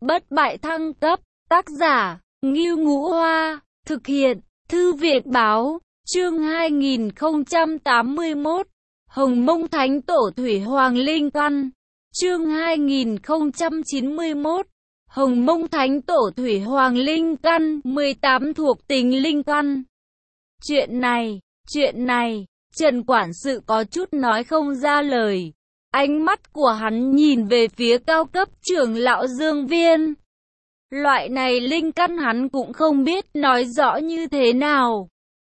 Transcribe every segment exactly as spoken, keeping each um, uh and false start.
Bất bại thăng cấp, tác giả, Ngưu Ngũ Hoa, thực hiện, Thư viện Báo, chương hai nghìn không trăm tám mươi mốt, Hồng Mông Thánh Tổ Thủy Hoàng Linh Căn, chương hai nghìn không trăm chín mươi mốt, Hồng Mông Thánh Tổ Thủy Hoàng Linh Căn, mười tám thuộc tính Linh Căn. Chuyện này, chuyện này, Trần Quản sự có chút nói không ra lời. Ánh mắt của hắn nhìn về phía cao cấp trưởng lão Dương Viên. Loại này linh căn hắn cũng không biết nói rõ như thế nào.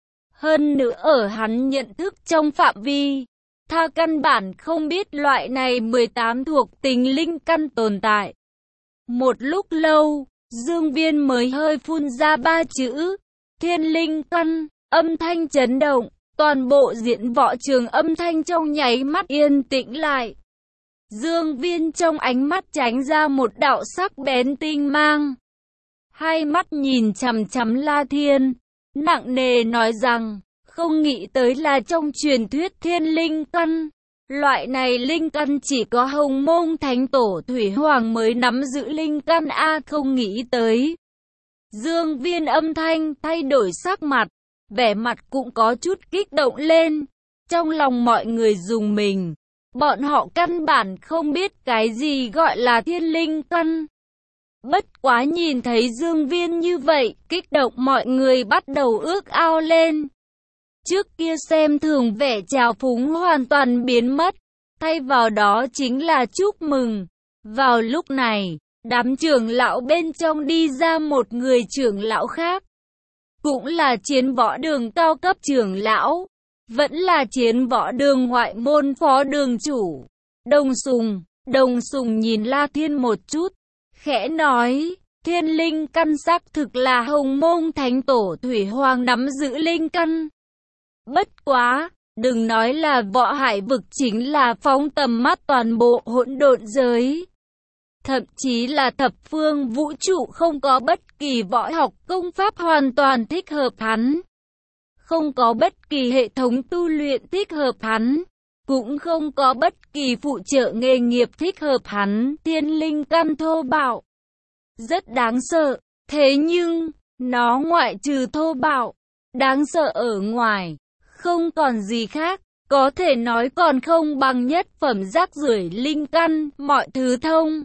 Hơn nữa ở hắn nhận thức trong phạm vi, tha căn bản không biết loại này mười tám thuộc tính linh căn tồn tại. Một lúc lâu, Dương Viên mới hơi phun ra ba chữ, thiên linh căn, âm thanh chấn động. Toàn bộ diễn võ trường âm thanh trong nháy mắt yên tĩnh lại. Dương Viên trong ánh mắt tránh ra một đạo sắc bén tinh mang. Hai mắt nhìn chằm chằm La Thiên, nặng nề nói rằng, không nghĩ tới là trong truyền thuyết thiên linh căn. Loại này linh căn chỉ có Hồng Mông Thánh Tổ Thủy Hoàng mới nắm giữ linh căn A, không nghĩ tới. Dương Viên âm thanh thay đổi sắc mặt. Vẻ mặt cũng có chút kích động lên. Trong lòng mọi người rùng mình. Bọn họ căn bản không biết cái gì gọi là thiên linh căn. Bất quá nhìn thấy Dương Viên như vậy, kích động mọi người bắt đầu ước ao lên. Trước kia xem thường vẻ trào phúng hoàn toàn biến mất. Thay vào đó chính là chúc mừng. Vào lúc này, đám trưởng lão bên trong đi ra một người trưởng lão khác. Cũng là chiến võ đường cao cấp trưởng lão, vẫn là chiến võ đường ngoại môn phó đường chủ. Đồng Sùng, Đồng Sùng nhìn La Thiên một chút, khẽ nói, thiên linh căn xác thực là Hồng Mông Thánh Tổ Thủy Hoàng nắm giữ linh căn. Bất quá, đừng nói là võ hải vực, chính là phóng tầm mắt toàn bộ hỗn độn giới. Thậm chí là thập phương vũ trụ không có bất kỳ võ học công pháp hoàn toàn thích hợp hắn. Không có bất kỳ hệ thống tu luyện thích hợp hắn. Cũng không có bất kỳ phụ trợ nghề nghiệp thích hợp hắn. Thiên linh căn thô bạo. Rất đáng sợ. Thế nhưng, nó ngoại trừ thô bạo, đáng sợ ở ngoài, không còn gì khác. Có thể nói còn không bằng nhất phẩm rác rưởi linh căn, mọi thứ thông.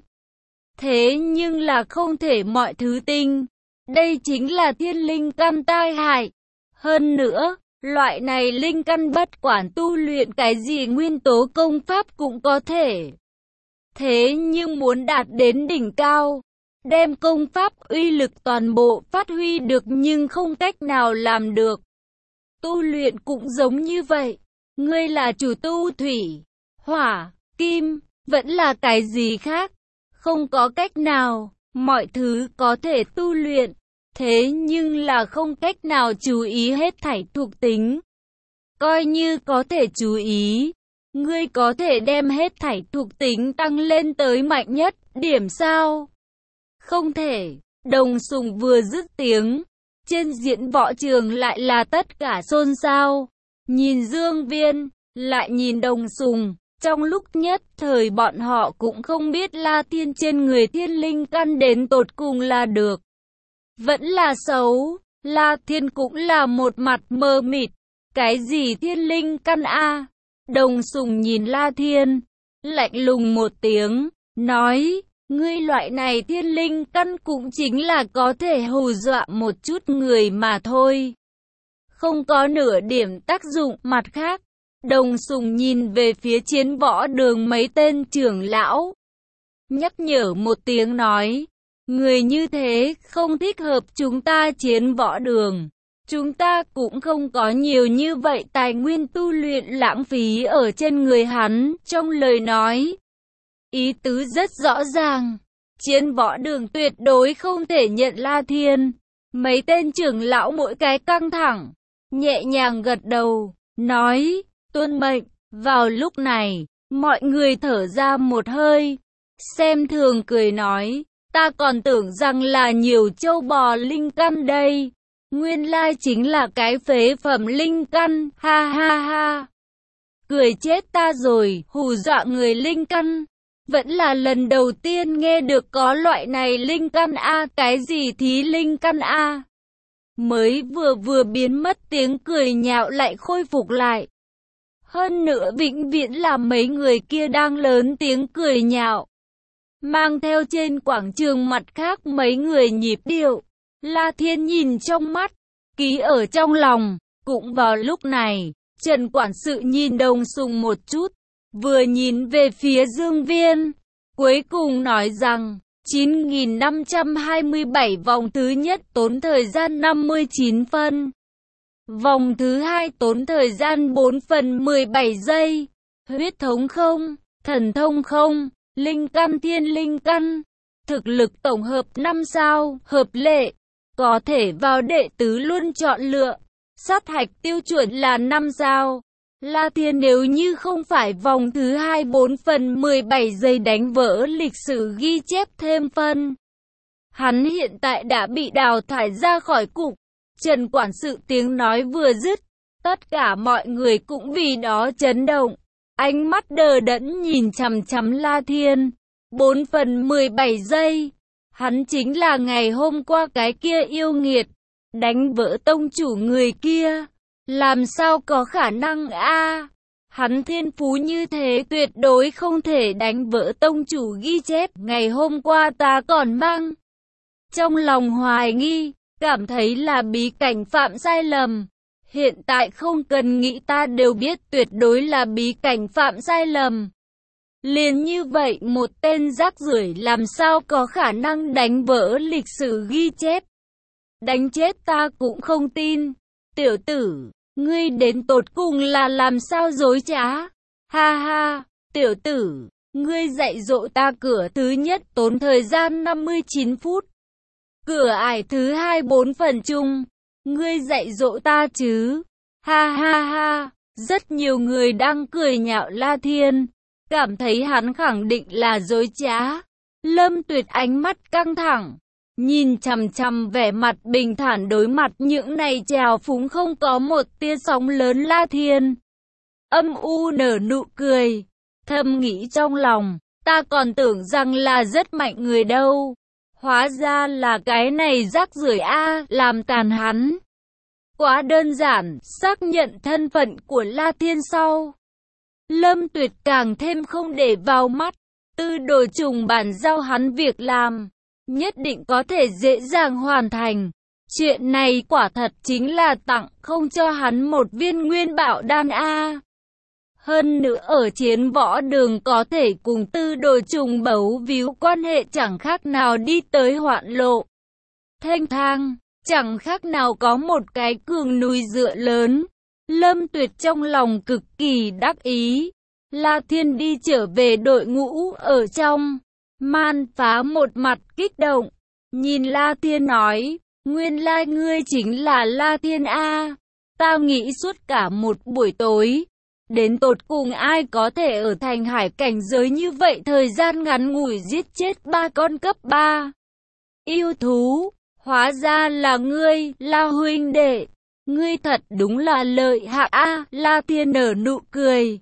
Thế nhưng là không thể mọi thứ tinh. Đây chính là thiên linh căn tai hại. Hơn nữa, loại này linh căn bất quản tu luyện cái gì nguyên tố công pháp cũng có thể. Thế nhưng muốn đạt đến đỉnh cao, đem công pháp uy lực toàn bộ phát huy được nhưng không cách nào làm được. Tu luyện cũng giống như vậy. Ngươi là chủ tu thủy, hỏa, kim, vẫn là cái gì khác. Không có cách nào, mọi thứ có thể tu luyện, thế nhưng là không cách nào chú ý hết thảy thuộc tính. Coi như có thể chú ý, ngươi có thể đem hết thảy thuộc tính tăng lên tới mạnh nhất, điểm sao? Không thể. Đồng Sùng vừa dứt tiếng, trên diễn võ trường lại là tất cả xôn xao. Nhìn Dương Viên, lại nhìn Đồng Sùng. Trong lúc nhất thời bọn họ cũng không biết La Thiên trên người thiên linh căn đến tột cùng là được. Vẫn là xấu, La Thiên cũng là một mặt mờ mịt. Cái gì thiên linh căn a? Đồng Sùng nhìn La Thiên, lạnh lùng một tiếng, nói, ngươi loại này thiên linh căn cũng chính là có thể hù dọa một chút người mà thôi. Không có nửa điểm tác dụng. Mặt khác, Đồng Sùng nhìn về phía chiến võ đường mấy tên trưởng lão. Nhắc nhở một tiếng nói, người như thế không thích hợp chúng ta chiến võ đường. Chúng ta cũng không có nhiều như vậy tài nguyên tu luyện lãng phí ở trên người hắn. Trong lời nói, ý tứ rất rõ ràng. Chiến võ đường tuyệt đối không thể nhận La Thiên. Mấy tên trưởng lão mỗi cái căng thẳng, nhẹ nhàng gật đầu, nói, tuân mệnh. Vào lúc này, mọi người thở ra một hơi, xem thường cười nói, ta còn tưởng rằng là nhiều châu bò linh căn đây, nguyên lai chính là cái phế phẩm linh căn, ha ha ha. Cười chết ta rồi, hù dọa người linh căn. Vẫn là lần đầu tiên nghe được có loại này linh căn a, cái gì thí linh căn a? Mới vừa vừa biến mất tiếng cười nhạo lại khôi phục lại. Hơn nữa vĩnh viễn là mấy người kia đang lớn tiếng cười nhạo. Mang theo trên quảng trường mặt khác mấy người nhịp điệu. La Thiên nhìn trong mắt, ký ở trong lòng. Cũng vào lúc này, Trần quản sự nhìn Đồng Sùng một chút, vừa nhìn về phía Dương Viên, cuối cùng nói rằng, chín nghìn năm trăm hai mươi bảy vòng thứ nhất tốn thời gian năm mươi chín phân. Vòng thứ hai tốn thời gian bốn phần mười bảy giây. Huyết thống không, thần thông không, linh căn thiên linh căn. Thực lực tổng hợp năm sao, hợp lệ. Có thể vào đệ tứ luôn chọn lựa. Sát hạch tiêu chuẩn là năm sao. La Thiên nếu như không phải vòng thứ hai bốn phần mười bảy giây đánh vỡ lịch sử ghi chép thêm phân, hắn hiện tại đã bị đào thải ra khỏi cục. Trần quản sự tiếng nói vừa dứt, tất cả mọi người cũng vì đó chấn động, ánh mắt đờ đẫn nhìn chằm chằm La Thiên. bốn phần mười bảy giây, hắn chính là ngày hôm qua cái kia yêu nghiệt, đánh vỡ tông chủ người kia. Làm sao có khả năng a? À? Hắn thiên phú như thế tuyệt đối không thể đánh vỡ tông chủ ghi chép. Ngày hôm qua ta còn mang trong lòng hoài nghi, cảm thấy là bí cảnh phạm sai lầm. Hiện tại không cần nghĩ ta đều biết tuyệt đối là bí cảnh phạm sai lầm. Liền như vậy một tên rác rưởi làm sao có khả năng đánh vỡ lịch sử ghi chép. Đánh chết ta cũng không tin. Tiểu tử, ngươi đến tột cùng là làm sao dối trá? Ha ha, tiểu tử, ngươi dạy dỗ ta cửa thứ nhất tốn thời gian năm mươi chín phút. Cửa ải thứ hai bốn phần chung, ngươi dạy dỗ ta chứ? Ha ha ha, rất nhiều người đang cười nhạo La Thiên, cảm thấy hắn khẳng định là dối trá. Lâm Tuyệt ánh mắt căng thẳng, nhìn chằm chằm vẻ mặt bình thản đối mặt những này trào phúng không có một tia sóng lớn La Thiên. Âm u nở nụ cười, thầm nghĩ trong lòng, ta còn tưởng rằng là rất mạnh người đâu. Hóa ra là cái này rác rưởi a, làm tàn hắn. Quá đơn giản, xác nhận thân phận của La Thiên sau. Lâm Tuyệt càng thêm không để vào mắt, tư đồ trùng bản giao hắn việc làm, nhất định có thể dễ dàng hoàn thành. Chuyện này quả thật chính là tặng không cho hắn một viên nguyên bảo đan a. Hơn nữa ở chiến võ đường có thể cùng tư đồ trùng bấu víu quan hệ chẳng khác nào đi tới hoạn lộ. Thanh thang, chẳng khác nào có một cái cường núi dựa lớn. Lâm Tuyệt trong lòng cực kỳ đắc ý. La Thiên đi trở về đội ngũ ở trong. Man Phá một mặt kích động, nhìn La Thiên nói, nguyên lai ngươi chính là La Thiên a. Tao nghĩ suốt cả một buổi tối, đến tột cùng ai có thể ở thành hải cảnh giới như vậy thời gian ngắn ngủi giết chết ba con cấp ba yêu thú. Hóa ra là ngươi, La huynh đệ, ngươi thật đúng là lợi hại a. La Thiên nở nụ cười,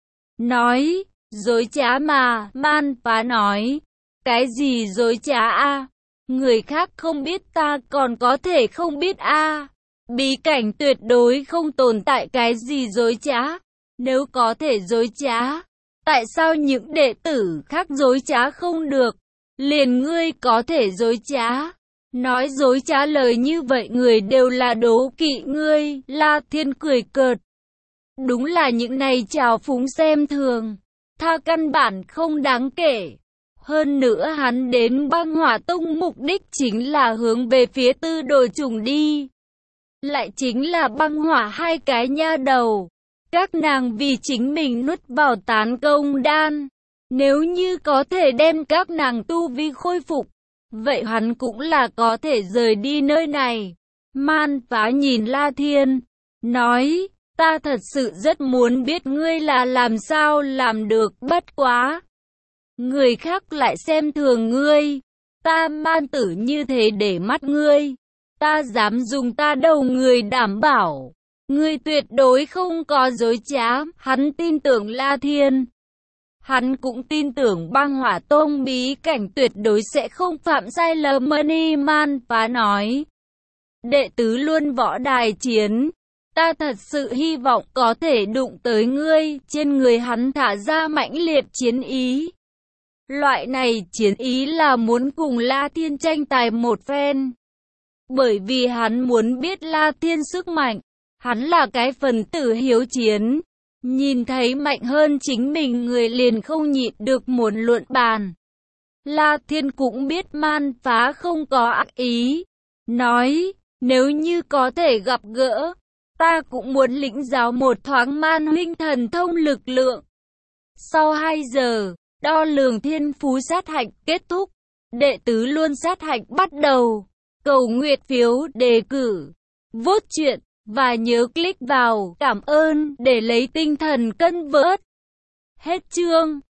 nói, dối trá mà. Man Phá nói, cái gì dối trá a? Người khác không biết ta còn có thể không biết a. Bí cảnh tuyệt đối không tồn tại cái gì dối trá. Nếu có thể dối trá, tại sao những đệ tử khác dối trá không được? Liền ngươi có thể dối trá. Nói dối trá lời như vậy người đều là đố kỵ ngươi. La Thiên cười cợt. Đúng là những này trào phúng xem thường, tha căn bản không đáng kể. Hơn nữa hắn đến Băng Hỏa Tông mục đích chính là hướng về phía tư đồ trùng đi. Lại chính là băng hỏa hai cái nha đầu. Các nàng vì chính mình nuốt vào tán công đan. Nếu như có thể đem các nàng tu vi khôi phục, vậy hắn cũng là có thể rời đi nơi này. Man Phá nhìn La Thiên, nói, ta thật sự rất muốn biết ngươi là làm sao làm được, bất quá người khác lại xem thường ngươi. Ta Man Tử như thế để mắt ngươi, ta dám dùng ta đầu người đảm bảo, ngươi tuyệt đối không có dối trá. Hắn tin tưởng La Thiên. Hắn cũng tin tưởng băng hỏa tông bí cảnh tuyệt đối sẽ không phạm sai lầm. Mani Man Phá nói, đệ tứ luôn võ đài chiến, ta thật sự hy vọng có thể đụng tới ngươi. Trên người hắn thả ra mãnh liệt chiến ý. Loại này chiến ý là muốn cùng La Thiên tranh tài một phen. Bởi vì hắn muốn biết La Thiên sức mạnh. Hắn là cái phần tử hiếu chiến. Nhìn thấy mạnh hơn chính mình người liền không nhịn được muốn luận bàn. La Thiên cũng biết Man Phá không có ác ý. Nói, nếu như có thể gặp gỡ, ta cũng muốn lĩnh giáo một thoáng Man huynh thần thông lực lượng. Sau hai giờ, đo lường thiên phú sát hạch kết thúc. Đệ tứ luôn sát hạch bắt đầu. Cầu nguyện phiếu đề cử, vote chuyện, và nhớ click vào cảm ơn để lấy tinh thần cân vớt. Hết chương.